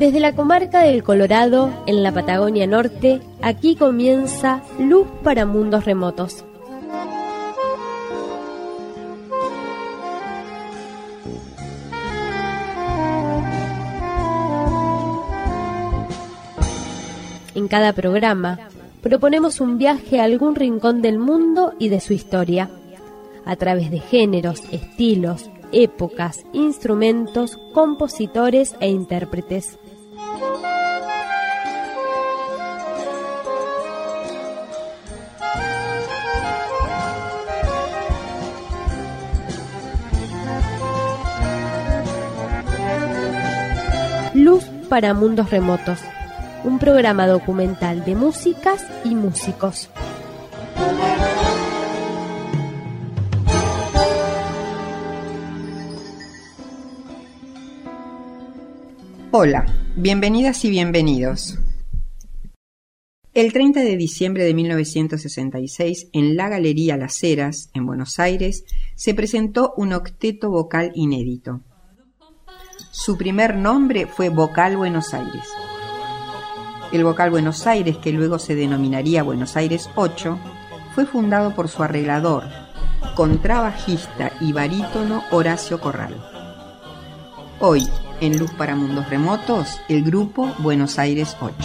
Desde la comarca del Colorado, en la Patagonia Norte, aquí comienza Luz para Mundos Remotos. En cada programa, proponemos un viaje a algún rincón del mundo y de su historia, a través de géneros, estilos, épocas, instrumentos, compositores e intérpretes. Luz para Mundos Remotos, un programa documental de músicas y músicos. Hola, bienvenidas y bienvenidos. El 30 de diciembre de 1966, en la Galería Las Heras, en Buenos Aires, se presentó un octeto vocal inédito. Su primer nombre fue Vocal Buenos Aires. El Vocal Buenos Aires, que luego se denominaría Buenos Aires 8, fue fundado por su arreglador, contrabajista y barítono Horacio Corral. Hoy, en Luz para Mundos Remotos, el grupo Buenos Aires 8.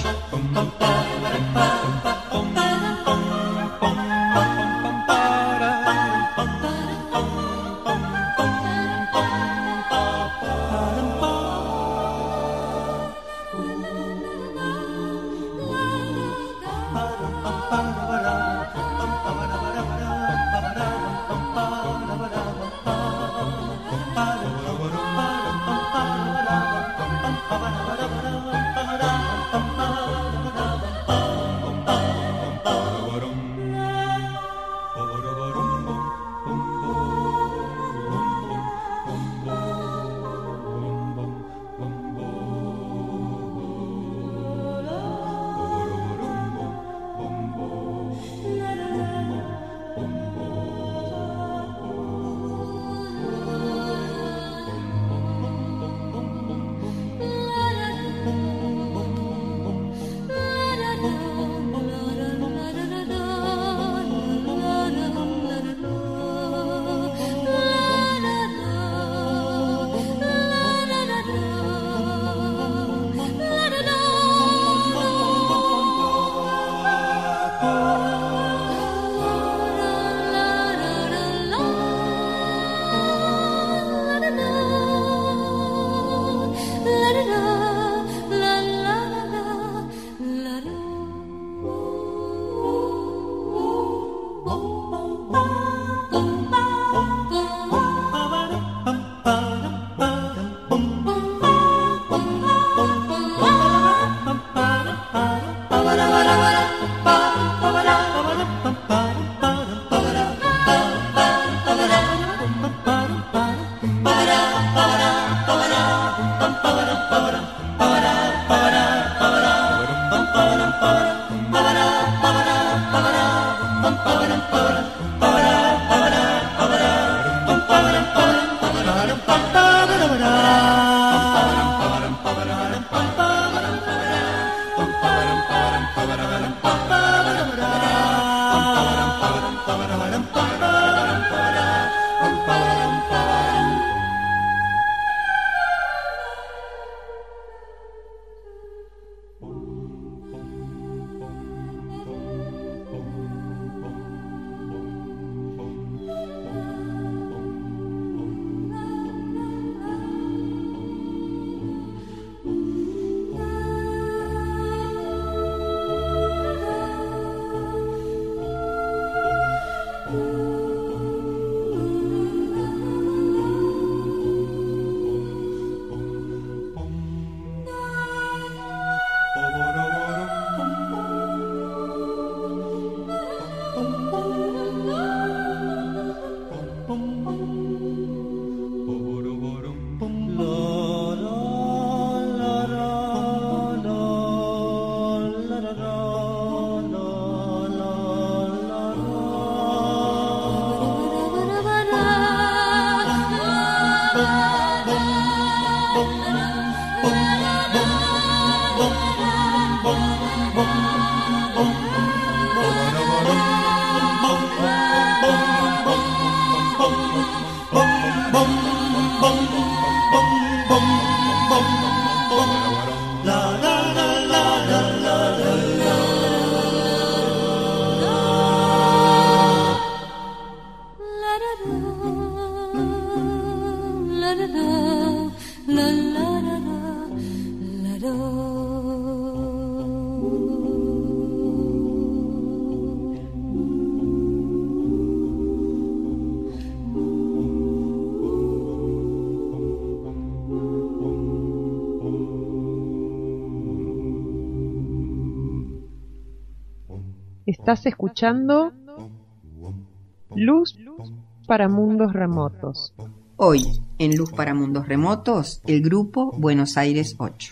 Estás escuchando Luz para Mundos Remotos. Hoy, en Luz para Mundos Remotos, el grupo Buenos Aires 8.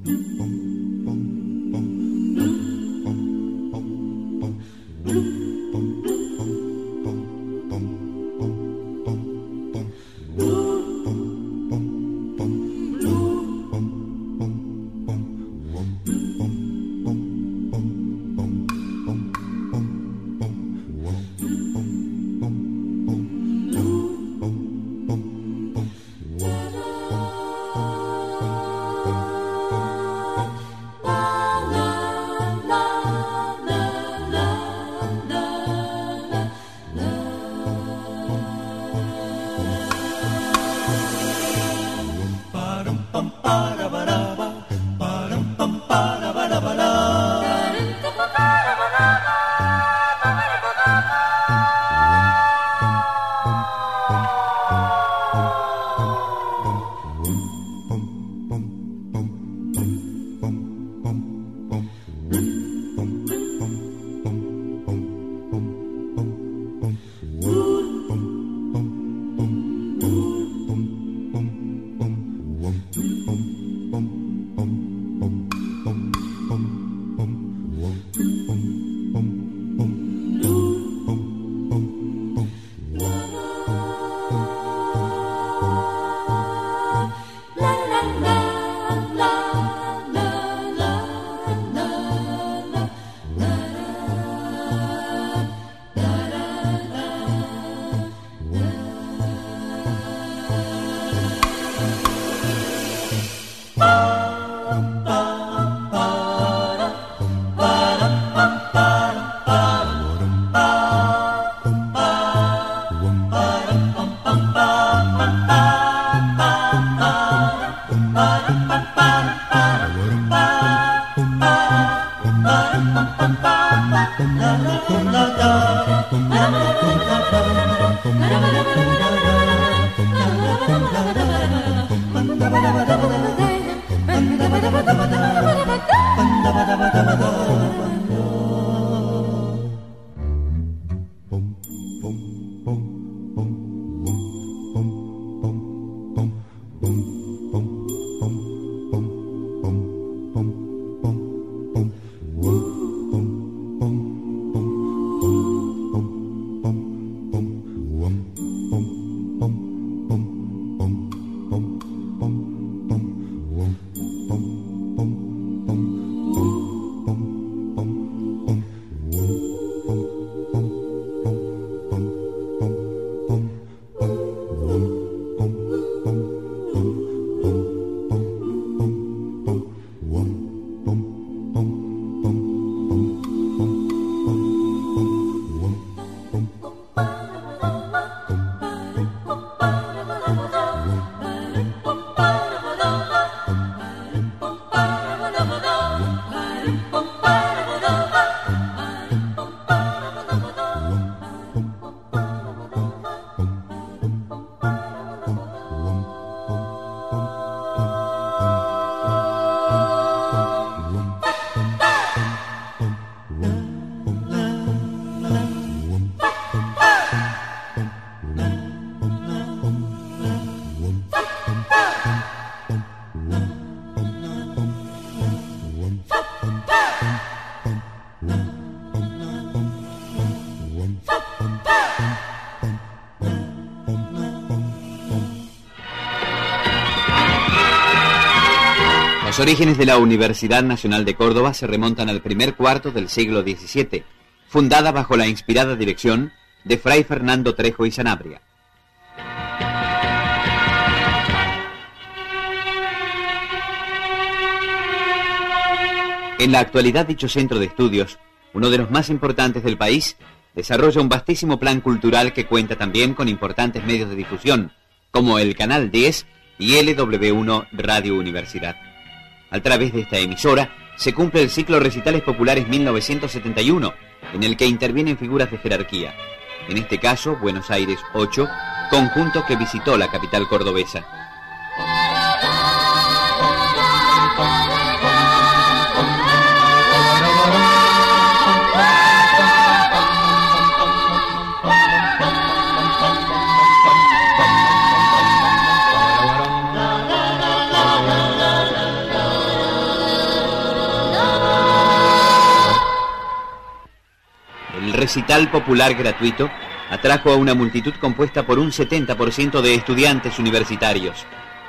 Los orígenes de la Universidad Nacional de Córdoba se remontan al primer cuarto del siglo XVII, fundada bajo la inspirada dirección de Fray Fernando Trejo y Sanabria. En la actualidad, dicho centro de estudios, uno de los más importantes del país, desarrolla un vastísimo plan cultural que cuenta también con importantes medios de difusión, como el Canal 10 y LW1 Radio Universidad. A través de esta emisora se cumple el ciclo Recitales Populares 1971, en el que intervienen figuras de jerarquía. En este caso, Buenos Aires 8, conjunto que visitó la capital cordobesa. El recital popular gratuito atrajo a una multitud compuesta por un 70% de estudiantes universitarios.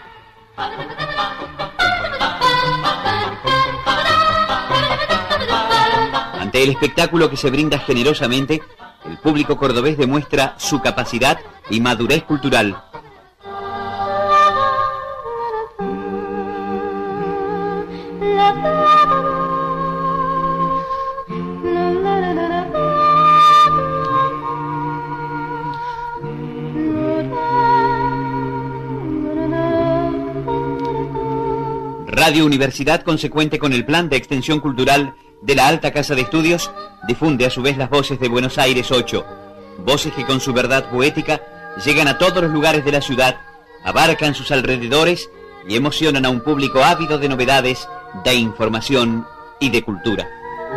Ante el espectáculo que se brinda generosamente, el público cordobés demuestra su capacidad y madurez cultural. Radio Universidad, consecuente con el plan de extensión cultural de la Alta Casa de Estudios, difunde a su vez las voces de Buenos Aires 8, voces que con su verdad poética llegan a todos los lugares de la ciudad, abarcan sus alrededores y emocionan a un público ávido de novedades, de información y de cultura.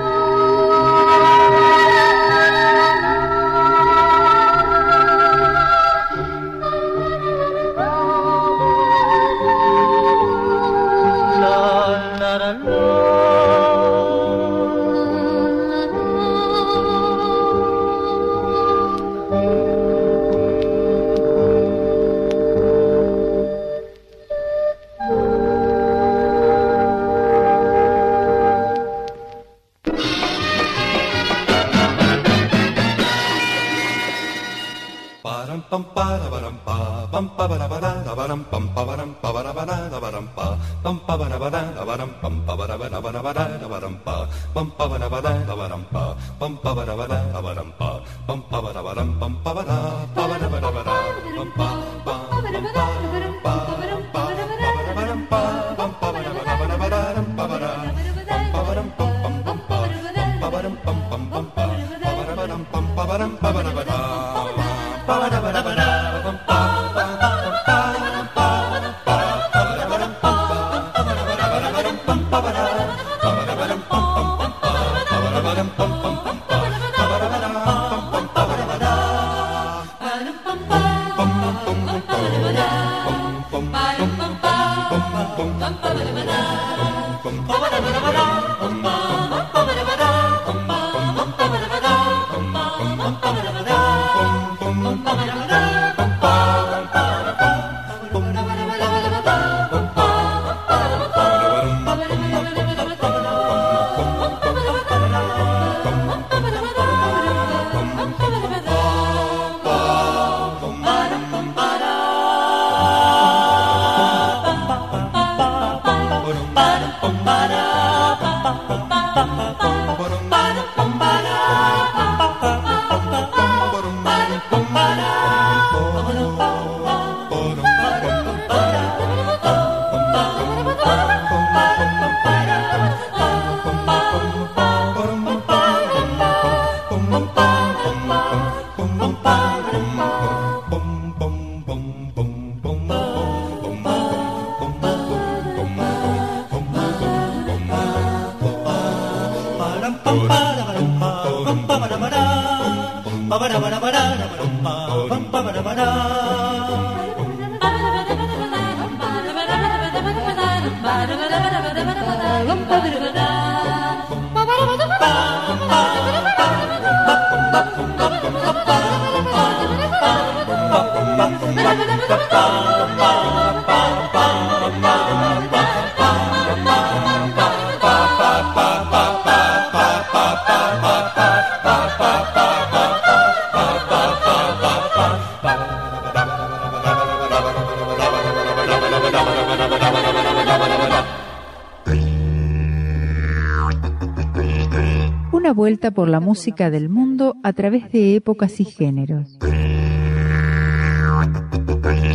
Una vuelta por la música del mundo a través de épocas y géneros.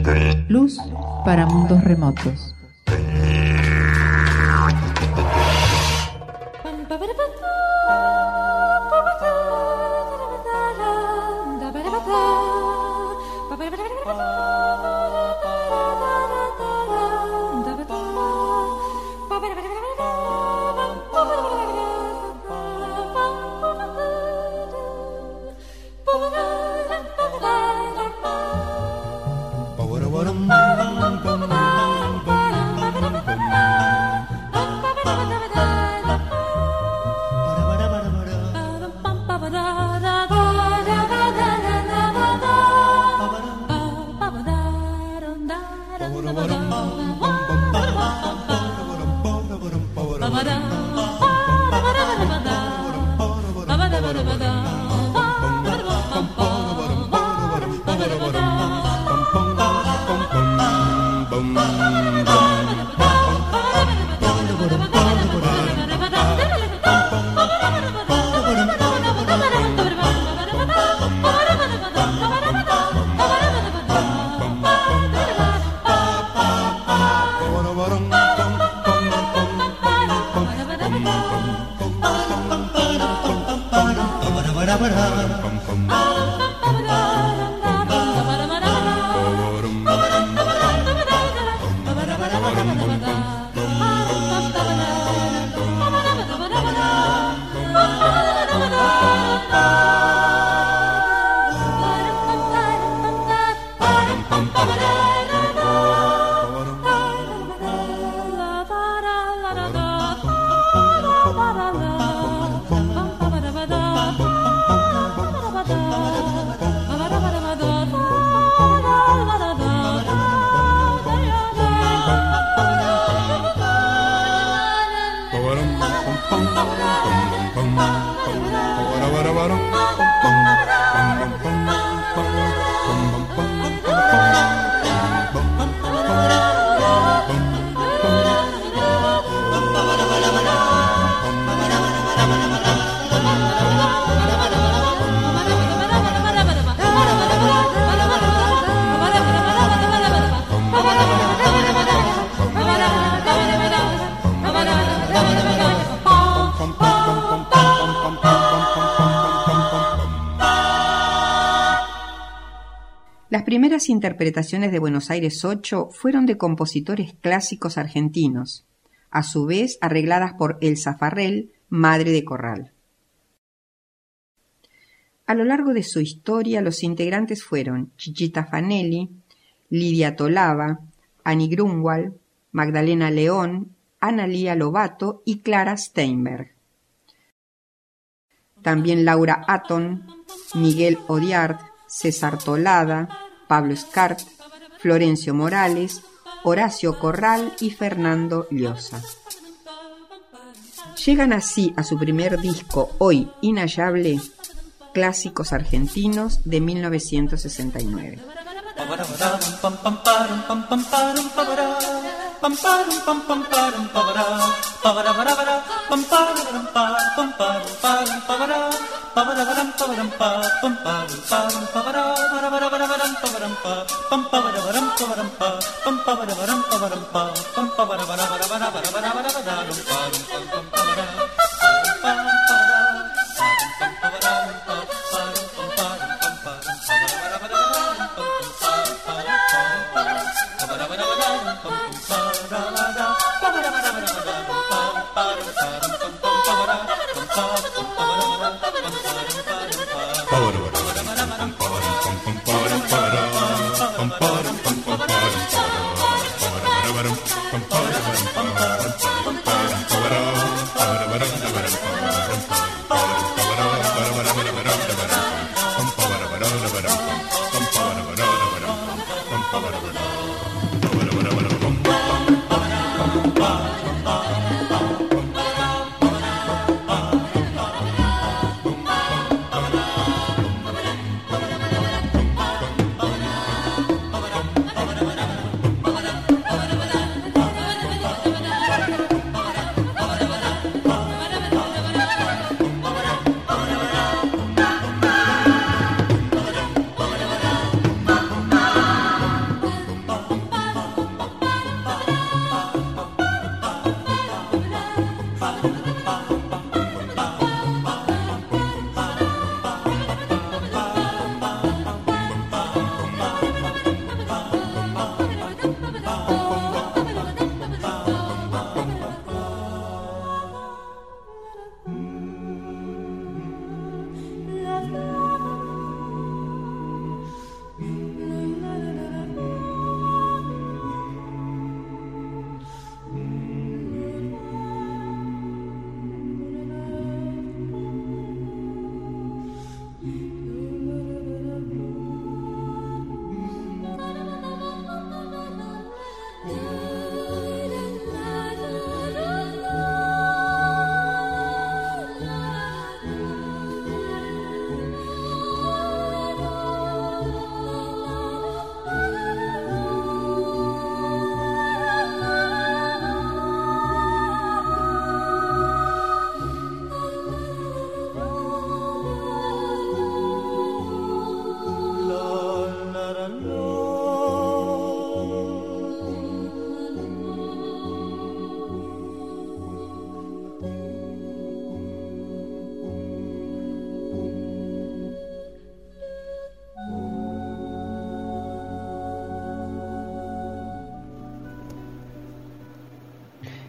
Luz para mundos remotos. Las primeras interpretaciones de Buenos Aires 8 fueron de compositores clásicos argentinos, a su vez arregladas por Elsa Farrell, madre de Corral. A lo largo de su historia, los integrantes fueron Chichita Fanelli, Lidia Tolava, Annie Grunwald, Magdalena León, Ana Lía Lobato y Clara Steinberg. También Laura Atton, Miguel Odiart, César Tolada, Pablo Escart, Florencio Morales, Horacio Corral y Fernando Llosa. Llegan así a su primer disco, hoy inhallable, Clásicos Argentinos de 1969.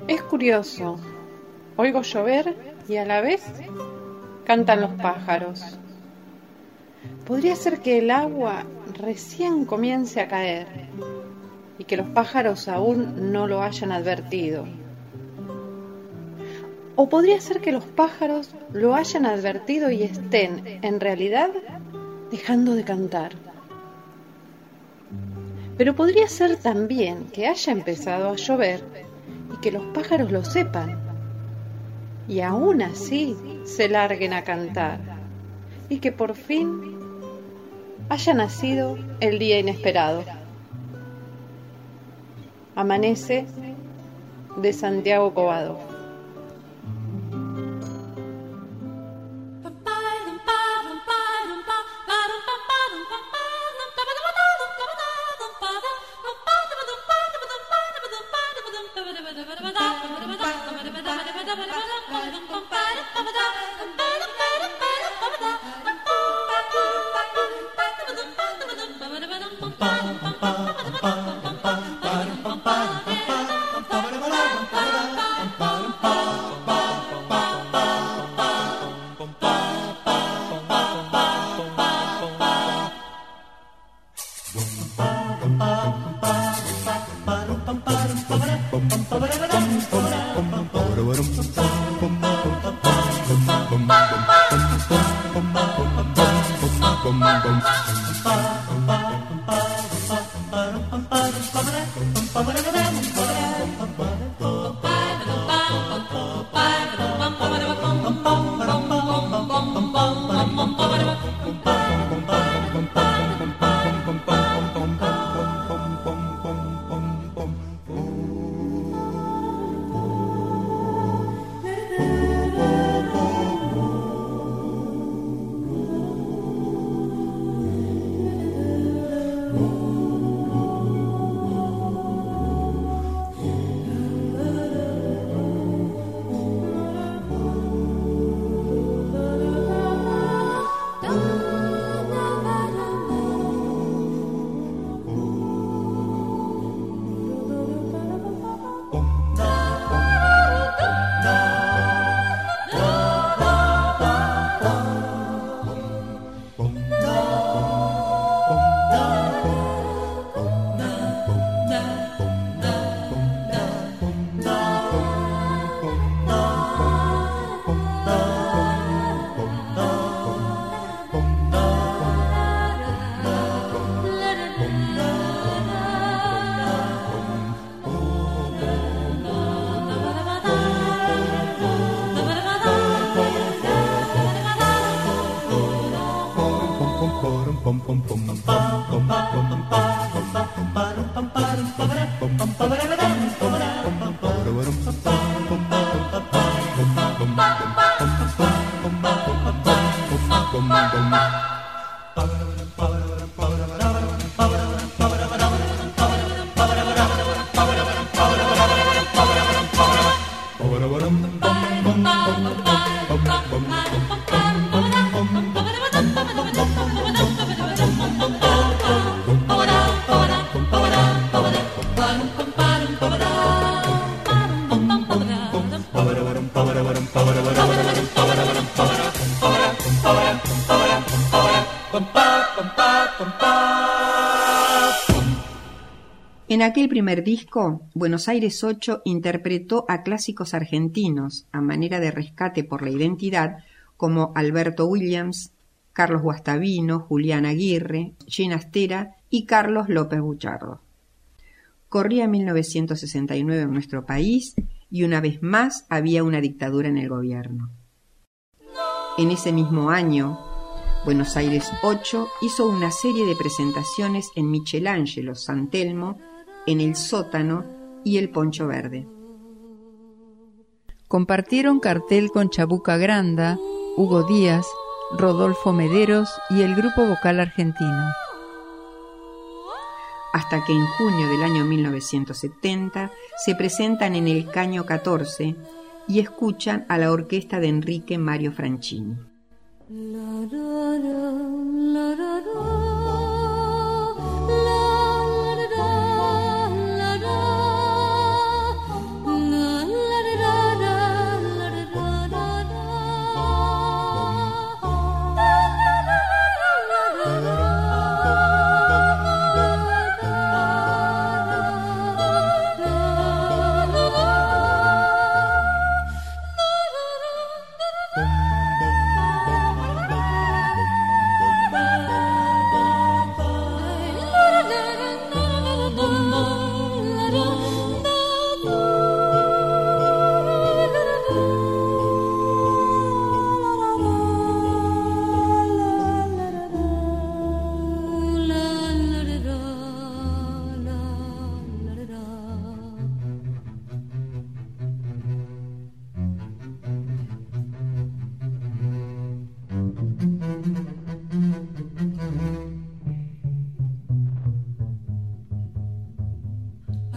Es curioso, oigo llover y a la vez cantan los pájaros. Podría ser que el agua recién comience a caer y que los pájaros aún no lo hayan advertido. O podría ser que los pájaros lo hayan advertido y estén, en realidad, dejando de cantar. Pero podría ser también que haya empezado a llover y que los pájaros lo sepan y aún así se larguen a cantar y que por fin haya nacido el día inesperado. Amanece de Santiago Covado. En aquel primer disco, Buenos Aires 8 interpretó a clásicos argentinos a manera de rescate por la identidad como Alberto Williams, Carlos Guastavino, Julián Aguirre, Gina Astera y Carlos López Buchardo. Corría 1969 en nuestro país y una vez más había una dictadura en el gobierno. En ese mismo año, Buenos Aires 8 hizo una serie de presentaciones en Michelangelo, San Telmo, en El Sótano y El Poncho Verde. Compartieron cartel con Chabuca Granda, Hugo Díaz, Rodolfo Mederos y el Grupo Vocal Argentino. Hasta que en junio del año 1970 se presentan en el Caño 14 y escuchan a la orquesta de Enrique Mario Franchini. La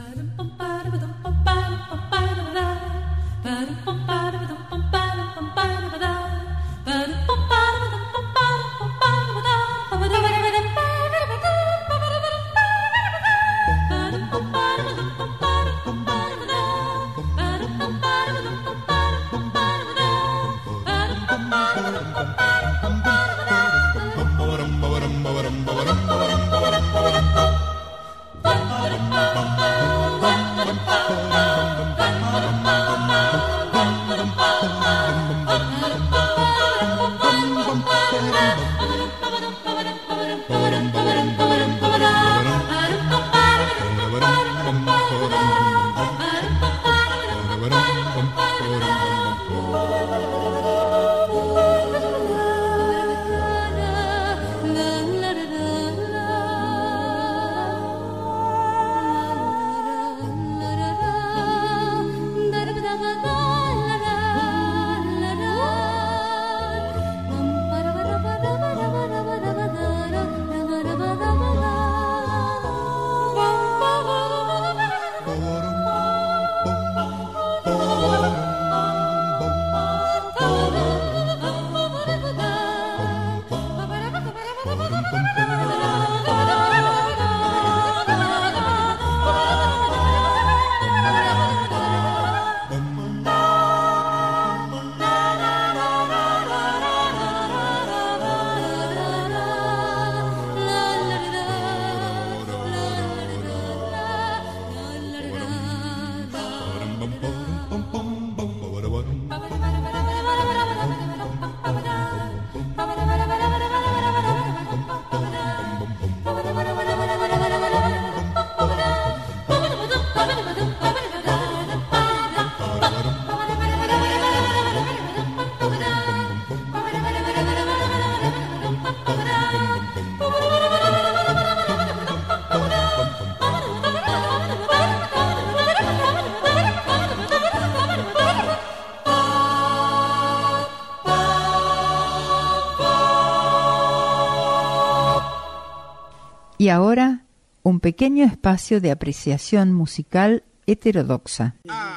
Y ahora, un pequeño espacio de apreciación musical heterodoxa.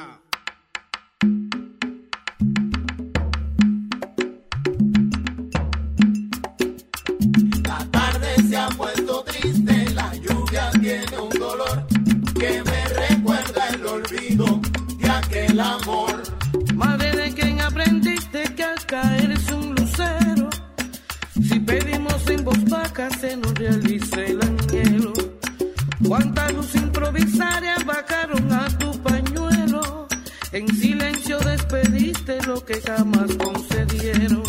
La tarde se ha puesto triste, la lluvia tiene un dolor que me recuerda el olvido de aquel amor. Madre, ¿de quién aprendiste que al caer es un lucero? Si pedimos en voz baja se nos realiza el anhelo. Cuánta luz improvisaria bajaron a tu pañuelo. En silencio despediste lo que jamás concedieron.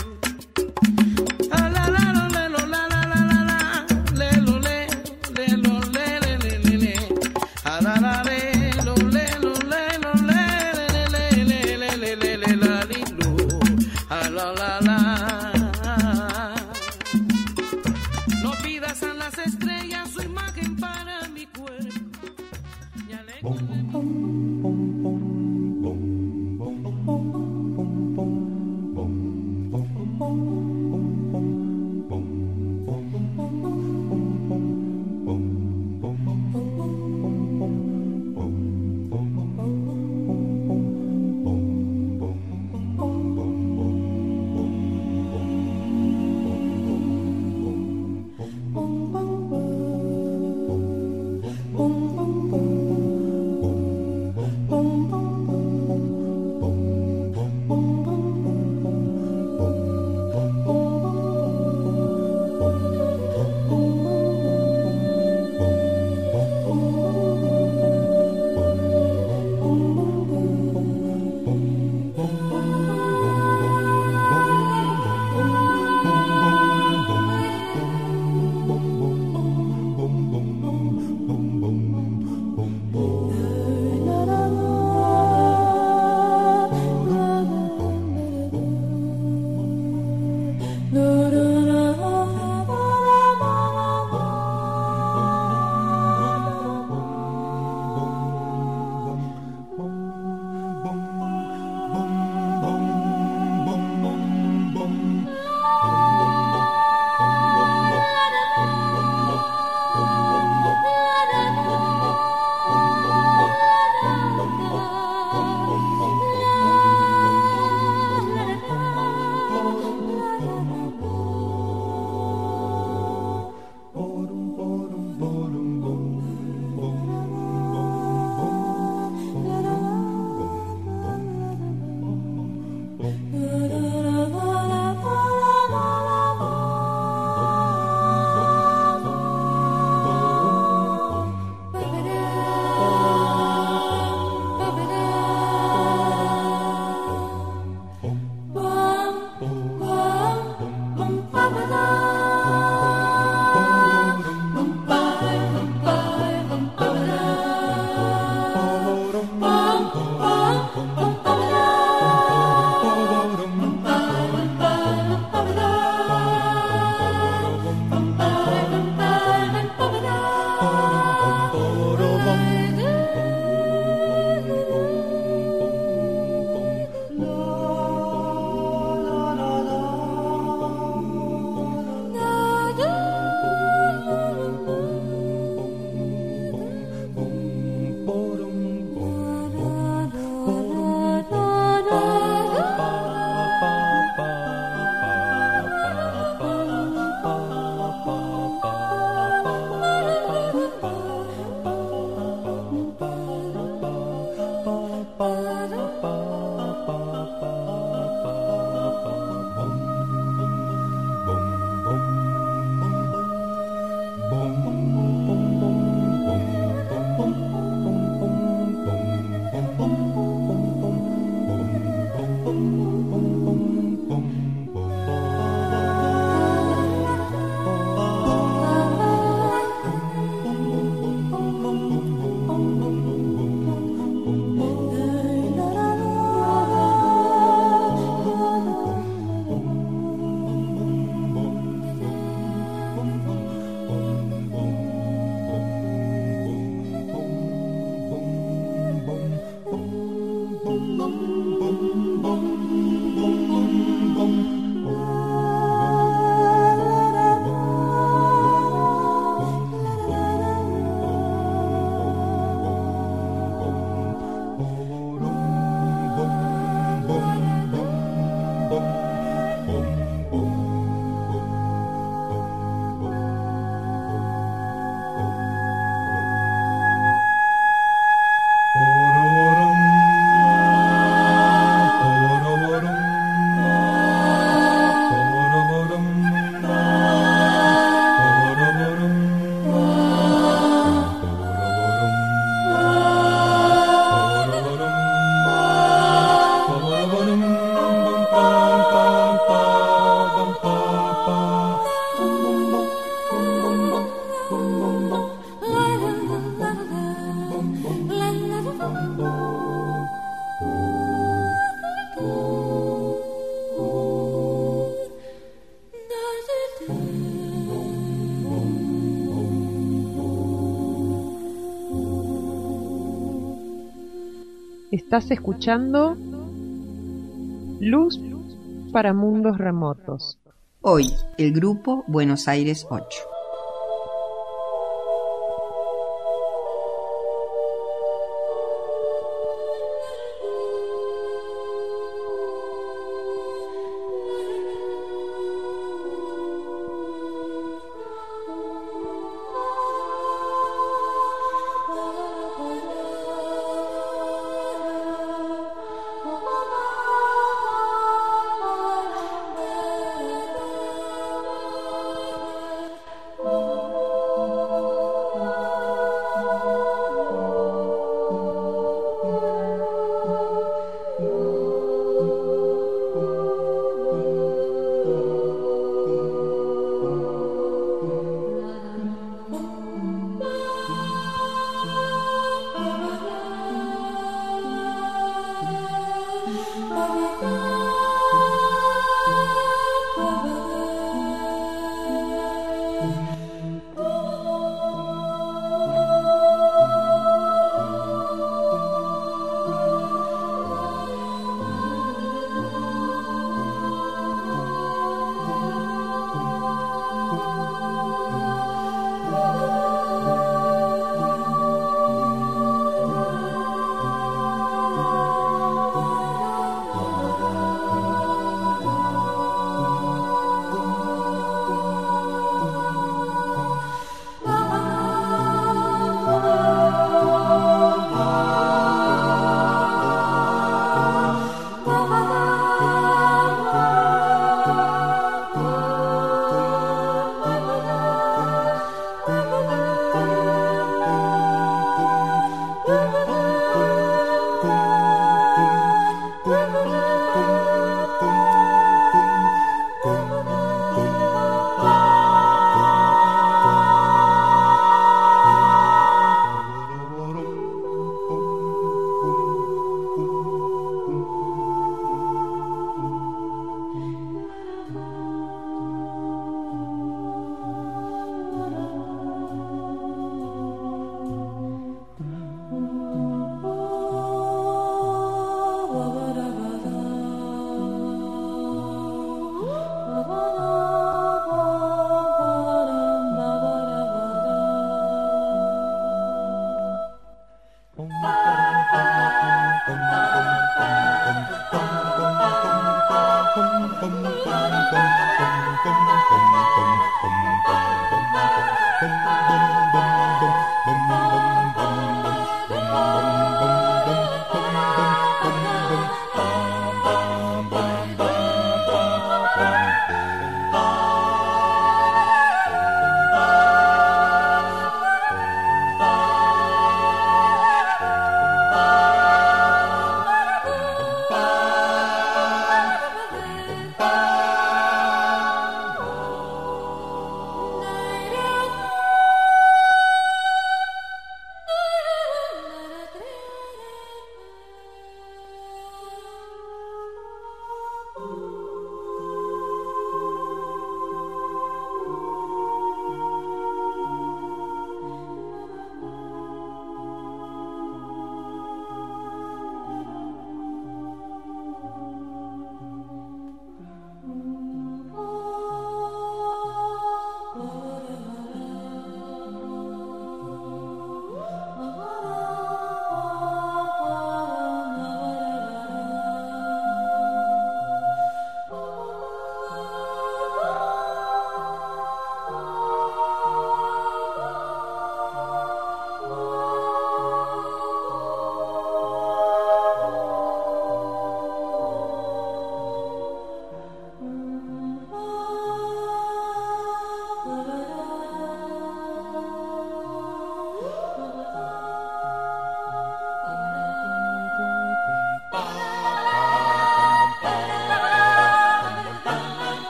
Estás escuchando Luz para Mundos Remotos. Hoy, el grupo Buenos Aires 8.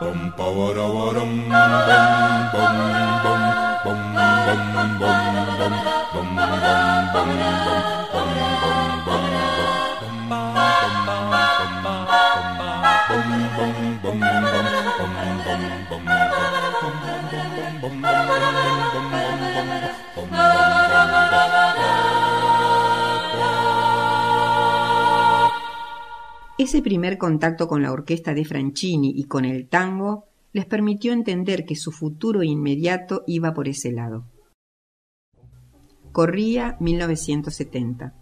Ese primer contacto con la orquesta de Franchini y con el tango les permitió entender que su futuro inmediato iba por ese lado. Corría 1970.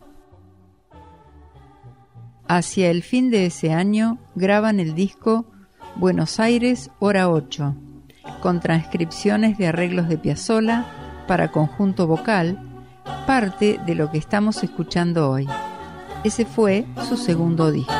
Hacia el fin de ese año graban el disco Buenos Aires, Hora 8, con transcripciones de arreglos de Piazzolla para conjunto vocal, parte de lo que estamos escuchando hoy. Ese fue su segundo disco.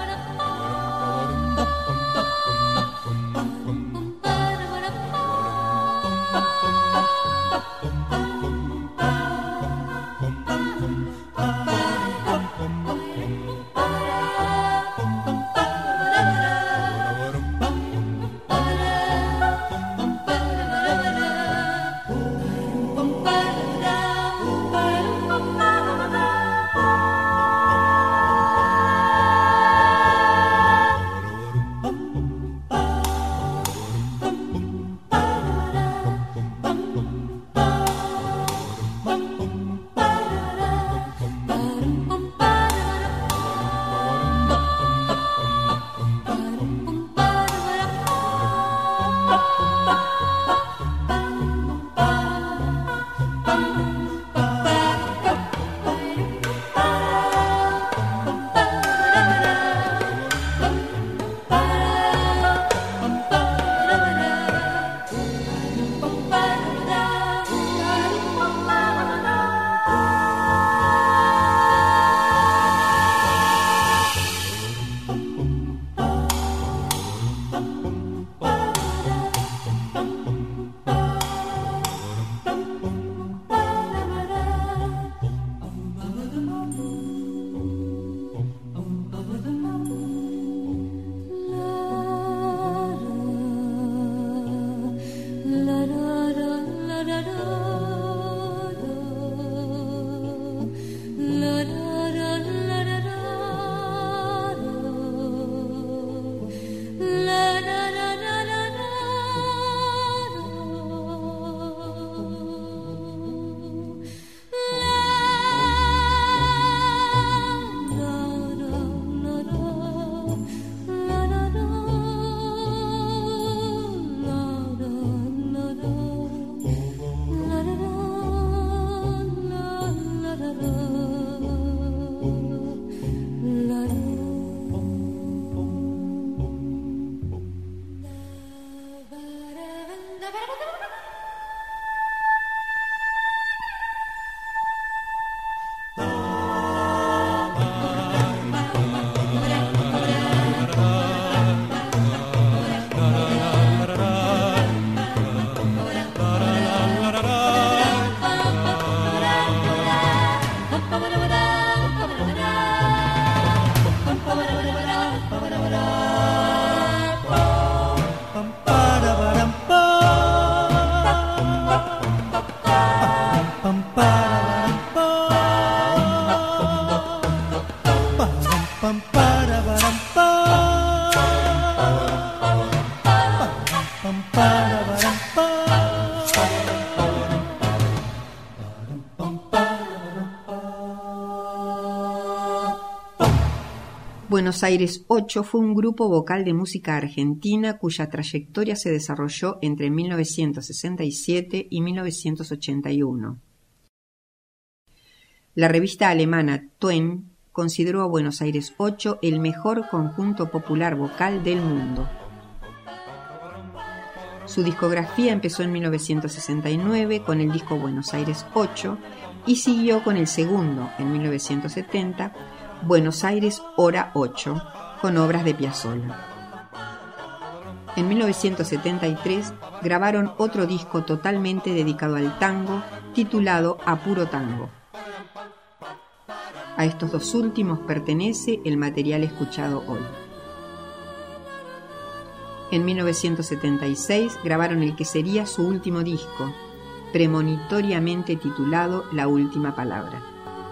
Buenos Aires 8 fue un grupo vocal de música argentina cuya trayectoria se desarrolló entre 1967 y 1981. La revista alemana Twen consideró a Buenos Aires 8 el mejor conjunto popular vocal del mundo. Su discografía empezó en 1969 con el disco Buenos Aires 8 y siguió con el segundo, en 1970, Buenos Aires Hora 8, con obras de Piazzolla. En 1973 grabaron otro disco totalmente dedicado al tango, titulado A Puro Tango. A estos dos últimos pertenece el material escuchado hoy. En 1976 grabaron el que sería su último disco, premonitoriamente titulado La Última Palabra.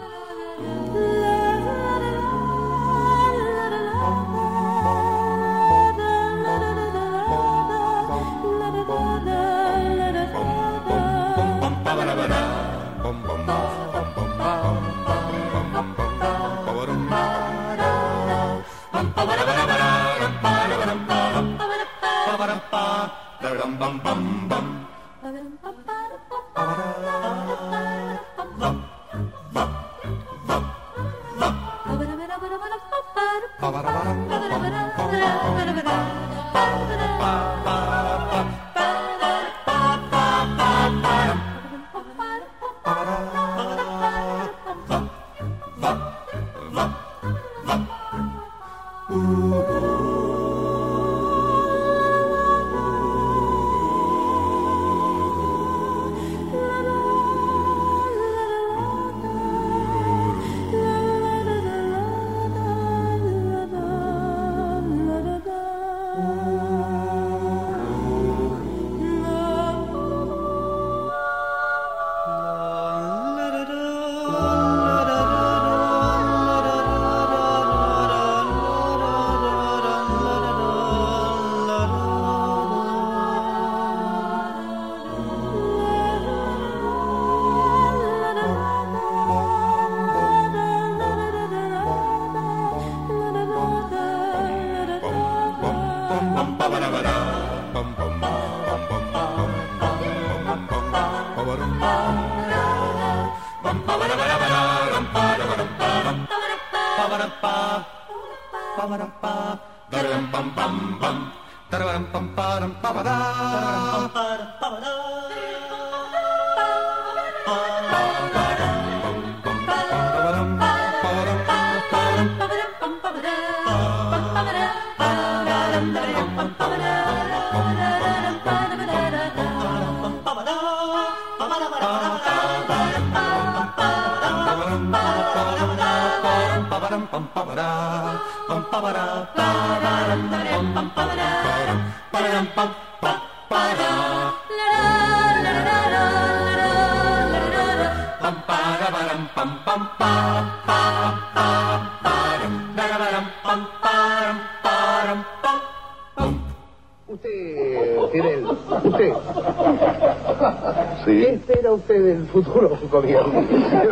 ¿Sí? ¿Qué espera usted del futuro gobierno?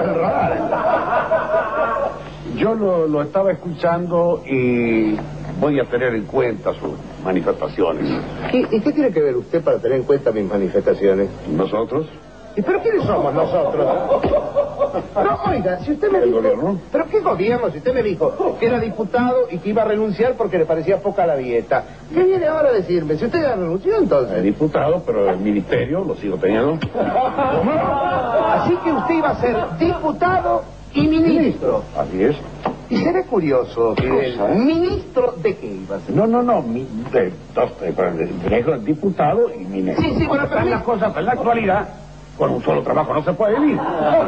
Yo lo estaba escuchando y voy a tener en cuenta sus manifestaciones. ¿Y qué tiene que ver usted para tener en cuenta mis manifestaciones? ¿Nosotros? ¿Y pero quiénes somos nosotros? No, oiga, si usted me dijo... ¿El gobierno? ¿Pero qué gobierno? Si usted me dijo que era diputado y que iba a renunciar porque le parecía poca la dieta. ¿Qué viene ahora a decirme? Si usted ya renunció, entonces... Diputado, pero el ministerio lo sigo teniendo. Así que usted iba a ser diputado y ministro. Así es. Y será curioso, Fidel, ¿ministro de qué iba a ser? No, diputado y ministro. Sí, bueno, pero... Las cosas en la actualidad... Con un solo trabajo no se puede vivir.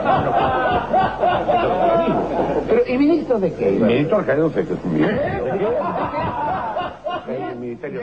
Pero, ¿y ministro de qué? Ministro Arcadio, no sé qué es un ministerio. El ministerio.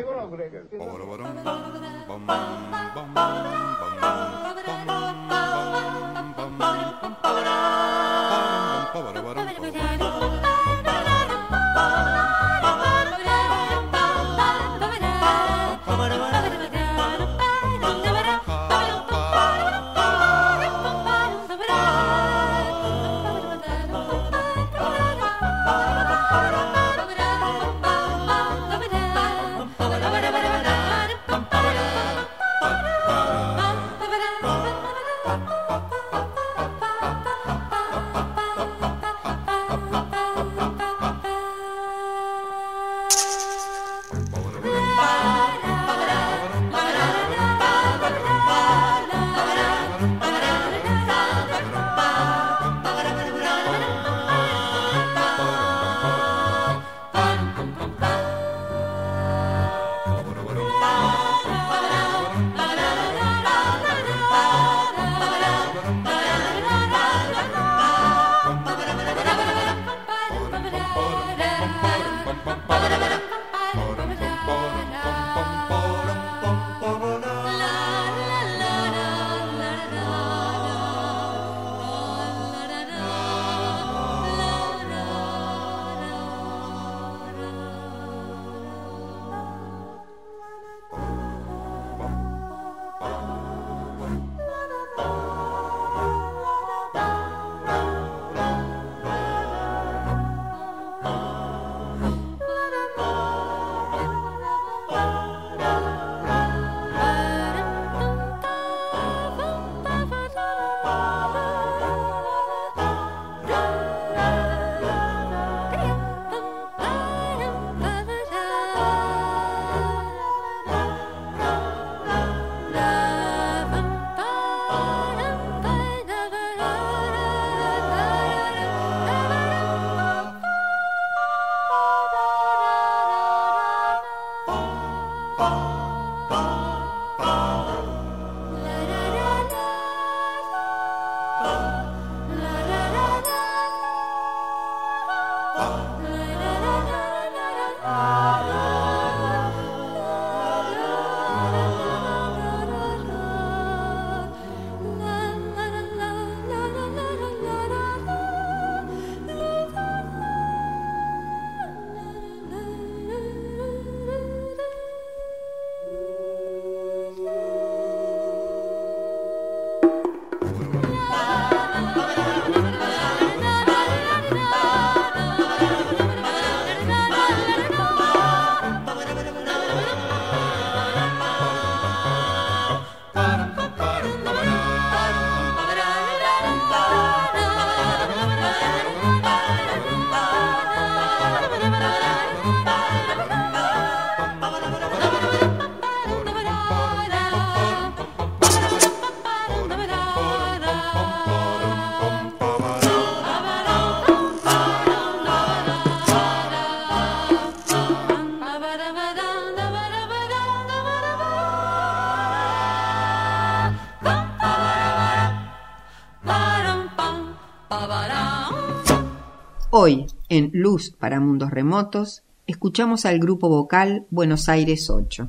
Hoy, en Luz para Mundos Remotos, escuchamos al grupo vocal Buenos Aires 8.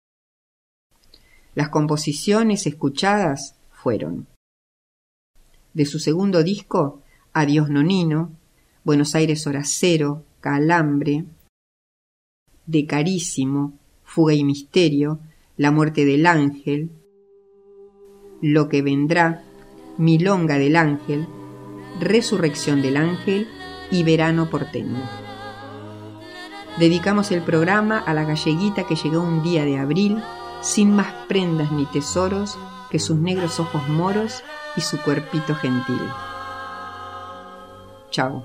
Las composiciones escuchadas fueron de su segundo disco, Adiós Nonino, Buenos Aires Hora Cero, Calambre, de Carísimo, Fuga y Misterio, La Muerte del Ángel, Lo que Vendrá, Milonga del Ángel, Resurrección del Ángel y Verano Porteño. Dedicamos el programa a la galleguita que llegó un día de abril sin más prendas ni tesoros que sus negros ojos moros y su cuerpito gentil. Chao.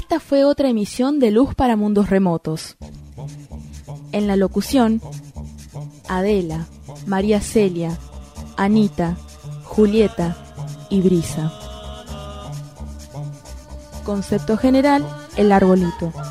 Esta fue otra emisión de Luz para Mundos Remotos. En la locución, Adela, María Celia, Anita, Julieta y Brisa. Concepto general, el arbolito.